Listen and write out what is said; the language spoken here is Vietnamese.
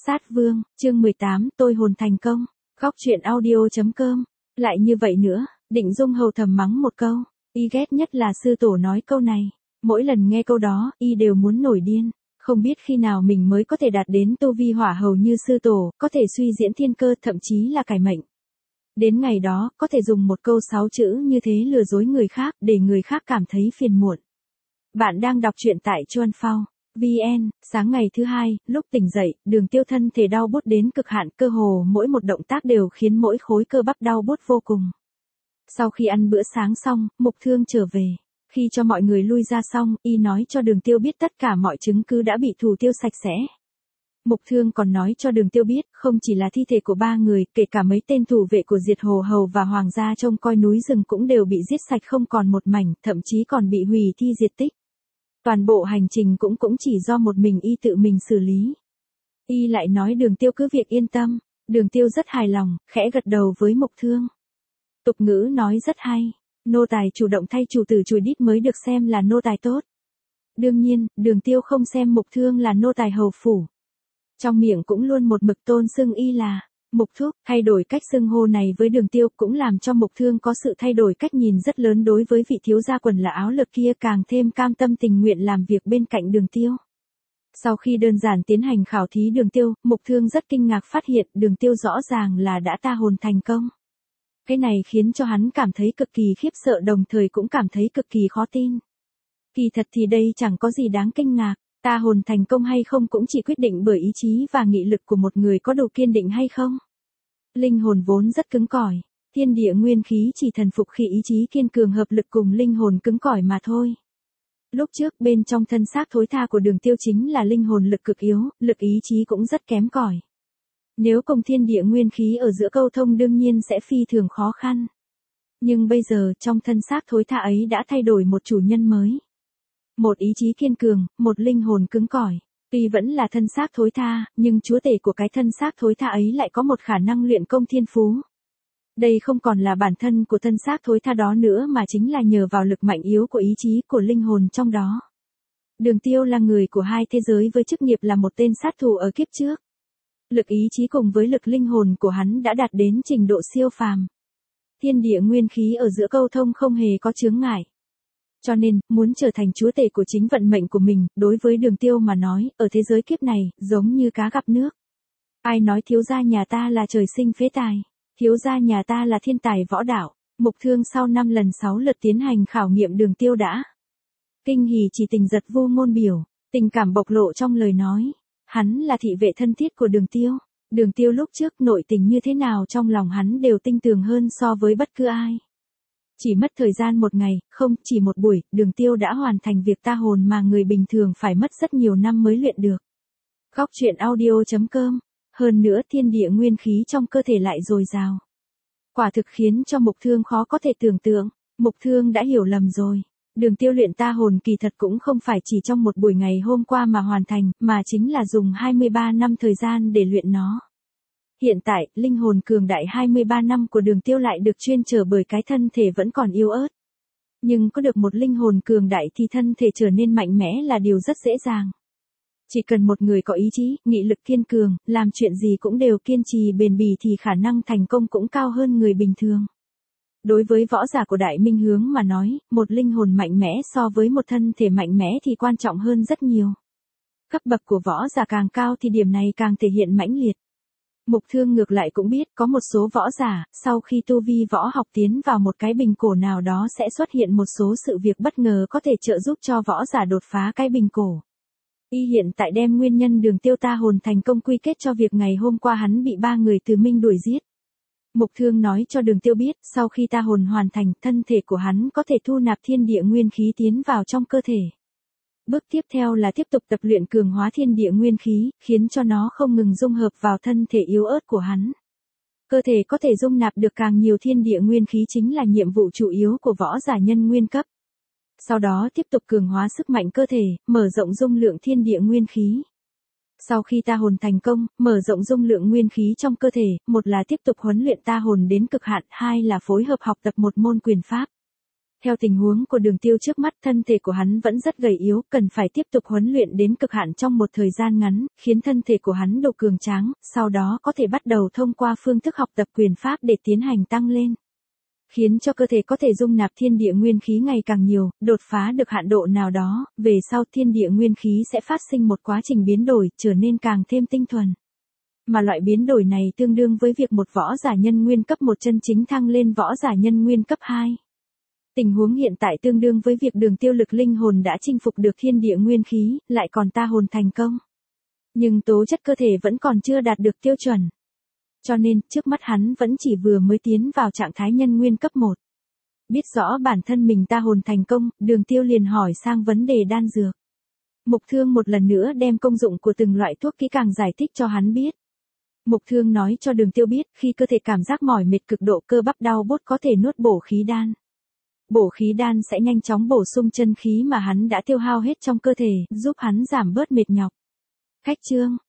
Sát Vương, chương 18, tôi hồn thành công. Góc truyện audio.com. Lại như vậy nữa, Định Dung hầu thầm mắng một câu. Y ghét nhất là sư tổ nói câu này. Mỗi lần nghe câu đó, y đều muốn nổi điên. Không biết khi nào mình mới có thể đạt đến tu vi hỏa hầu như sư tổ, có thể suy diễn thiên cơ, thậm chí là cải mệnh. Đến ngày đó, có thể dùng một câu 6 chữ như thế lừa dối người khác, để người khác cảm thấy phiền muộn. Bạn đang đọc truyện tại Chuan Phao VN. Sáng ngày thứ hai, lúc tỉnh dậy, Đường Tiêu thân thể đau buốt đến cực hạn, cơ hồ mỗi một động tác đều khiến mỗi khối cơ bắp đau buốt vô cùng. Sau khi ăn bữa sáng xong, Mục Thương trở về. Khi cho mọi người lui ra xong, y nói cho Đường Tiêu biết tất cả mọi chứng cứ đã bị thủ tiêu sạch sẽ. Mục Thương còn nói cho Đường Tiêu biết, không chỉ là thi thể của 3 người, kể cả mấy tên thủ vệ của Diệt Hồ Hầu và Hoàng gia trông coi núi rừng cũng đều bị giết sạch không còn một mảnh, thậm chí còn bị hủy thi diệt tích. Toàn bộ hành trình cũng chỉ do một mình y tự mình xử lý. Y lại nói Đường Tiêu cứ việc yên tâm. Đường Tiêu rất hài lòng, khẽ gật đầu với Mục Thương. Tục ngữ nói rất hay, nô tài chủ động thay chủ tử chùi đít mới được xem là nô tài tốt. Đương nhiên, Đường Tiêu không xem Mục Thương là nô tài hầu phủ. Trong miệng cũng luôn một mực tôn xưng y là Mục Thúc. Thay đổi cách xưng hô này với Đường Tiêu cũng làm cho Mục Thương có sự thay đổi cách nhìn rất lớn đối với vị thiếu gia quần là áo lược kia, càng thêm cam tâm tình nguyện làm việc bên cạnh Đường Tiêu. Sau khi đơn giản tiến hành khảo thí Đường Tiêu, Mục Thương rất kinh ngạc phát hiện Đường Tiêu rõ ràng là đã ta hồn thành công. Cái này khiến cho hắn cảm thấy cực kỳ khiếp sợ, đồng thời cũng cảm thấy cực kỳ khó tin. Kỳ thật thì đây chẳng có gì đáng kinh ngạc. Ta hồn thành công hay không cũng chỉ quyết định bởi ý chí và nghị lực của một người có đủ kiên định hay không. Linh hồn vốn rất cứng cỏi, thiên địa nguyên khí chỉ thần phục khi ý chí kiên cường hợp lực cùng linh hồn cứng cỏi mà thôi. Lúc trước bên trong thân xác thối tha của Đường Tiêu chính là linh hồn lực cực yếu, lực ý chí cũng rất kém cỏi. Nếu cùng thiên địa nguyên khí ở giữa câu thông đương nhiên sẽ phi thường khó khăn. Nhưng bây giờ trong thân xác thối tha ấy đã thay đổi một chủ nhân mới. Một ý chí kiên cường, một linh hồn cứng cỏi. Tuy vẫn là thân xác thối tha, nhưng chúa tể của cái thân xác thối tha ấy lại có một khả năng luyện công thiên phú. Đây không còn là bản thân của thân xác thối tha đó nữa mà chính là nhờ vào lực mạnh yếu của ý chí của linh hồn trong đó. Đường Tiêu là người của hai thế giới với chức nghiệp là một tên sát thủ ở kiếp trước. Lực ý chí cùng với lực linh hồn của hắn đã đạt đến trình độ siêu phàm. Thiên địa nguyên khí ở giữa câu thông không hề có chướng ngại. Cho nên, muốn trở thành chúa tể của chính vận mệnh của mình, đối với Đường Tiêu mà nói, ở thế giới kiếp này, giống như cá gặp nước. Ai nói thiếu gia nhà ta là trời sinh phế tài, thiếu gia nhà ta là thiên tài võ đạo. Mục Thương sau 5 lần 6 lượt tiến hành khảo nghiệm Đường Tiêu đã kinh hỉ chỉ tình giật vô ngôn biểu, tình cảm bộc lộ trong lời nói. Hắn là thị vệ thân thiết của Đường Tiêu. Đường Tiêu lúc trước nội tình như thế nào trong lòng hắn đều tinh tường hơn so với bất cứ ai. Chỉ mất thời gian một ngày, không, chỉ một buổi, Đường Tiêu đã hoàn thành việc ta hồn mà người bình thường phải mất rất nhiều năm mới luyện được. Góc truyện audio.com. Hơn nữa thiên địa nguyên khí trong cơ thể lại dồi dào. Quả thực khiến cho Mục Thương khó có thể tưởng tượng. Mục Thương đã hiểu lầm rồi. Đường Tiêu luyện ta hồn kỳ thật cũng không phải chỉ trong một buổi ngày hôm qua mà hoàn thành, mà chính là dùng 23 năm thời gian để luyện nó. Hiện tại, linh hồn cường đại 23 năm của Đường Tiêu lại được chuyên trở bởi cái thân thể vẫn còn yếu ớt. Nhưng có được một linh hồn cường đại thì thân thể trở nên mạnh mẽ là điều rất dễ dàng. Chỉ cần một người có ý chí, nghị lực kiên cường, làm chuyện gì cũng đều kiên trì bền bỉ thì khả năng thành công cũng cao hơn người bình thường. Đối với võ giả của Đại Minh Hướng mà nói, một linh hồn mạnh mẽ so với một thân thể mạnh mẽ thì quan trọng hơn rất nhiều. Cấp bậc của võ giả càng cao thì điểm này càng thể hiện mãnh liệt. Mục Thương ngược lại cũng biết có một số võ giả, sau khi tu vi võ học tiến vào một cái bình cổ nào đó sẽ xuất hiện một số sự việc bất ngờ có thể trợ giúp cho võ giả đột phá cái bình cổ. Y hiện tại đem nguyên nhân Đường Tiêu ta hồn thành công quy kết cho việc ngày hôm qua hắn bị 3 người từ Minh đuổi giết. Mục Thương nói cho Đường Tiêu biết, sau khi ta hồn hoàn thành, thân thể của hắn có thể thu nạp thiên địa nguyên khí tiến vào trong cơ thể. Bước tiếp theo là tiếp tục tập luyện cường hóa thiên địa nguyên khí, khiến cho nó không ngừng dung hợp vào thân thể yếu ớt của hắn. Cơ thể có thể dung nạp được càng nhiều thiên địa nguyên khí chính là nhiệm vụ chủ yếu của võ giả nhân nguyên cấp. Sau đó tiếp tục cường hóa sức mạnh cơ thể, mở rộng dung lượng thiên địa nguyên khí. Sau khi ta hồn thành công, mở rộng dung lượng nguyên khí trong cơ thể, một là tiếp tục huấn luyện ta hồn đến cực hạn, hai là phối hợp học tập một môn quyền pháp. Theo tình huống của Đường Tiêu trước mắt, thân thể của hắn vẫn rất gầy yếu, cần phải tiếp tục huấn luyện đến cực hạn trong một thời gian ngắn, khiến thân thể của hắn độ cường tráng, sau đó có thể bắt đầu thông qua phương thức học tập quyền pháp để tiến hành tăng lên. Khiến cho cơ thể có thể dung nạp thiên địa nguyên khí ngày càng nhiều, đột phá được hạn độ nào đó, về sau thiên địa nguyên khí sẽ phát sinh một quá trình biến đổi, trở nên càng thêm tinh thuần. Mà loại biến đổi này tương đương với việc một võ giả nhân nguyên cấp 1 chân chính thăng lên võ giả nhân nguyên cấp 2. Tình huống hiện tại tương đương với việc Đường Tiêu lực linh hồn đã chinh phục được thiên địa nguyên khí, lại còn ta hồn thành công. Nhưng tố chất cơ thể vẫn còn chưa đạt được tiêu chuẩn. Cho nên, trước mắt hắn vẫn chỉ vừa mới tiến vào trạng thái nhân nguyên cấp 1. Biết rõ bản thân mình ta hồn thành công, Đường Tiêu liền hỏi sang vấn đề đan dược. Mục Thương một lần nữa đem công dụng của từng loại thuốc kỹ càng giải thích cho hắn biết. Mục Thương nói cho Đường Tiêu biết, khi cơ thể cảm giác mỏi mệt cực độ, cơ bắp đau buốt có thể nuốt bổ khí đan. Bổ khí đan sẽ nhanh chóng bổ sung chân khí mà hắn đã tiêu hao hết trong cơ thể, giúp hắn giảm bớt mệt nhọc. Khách chương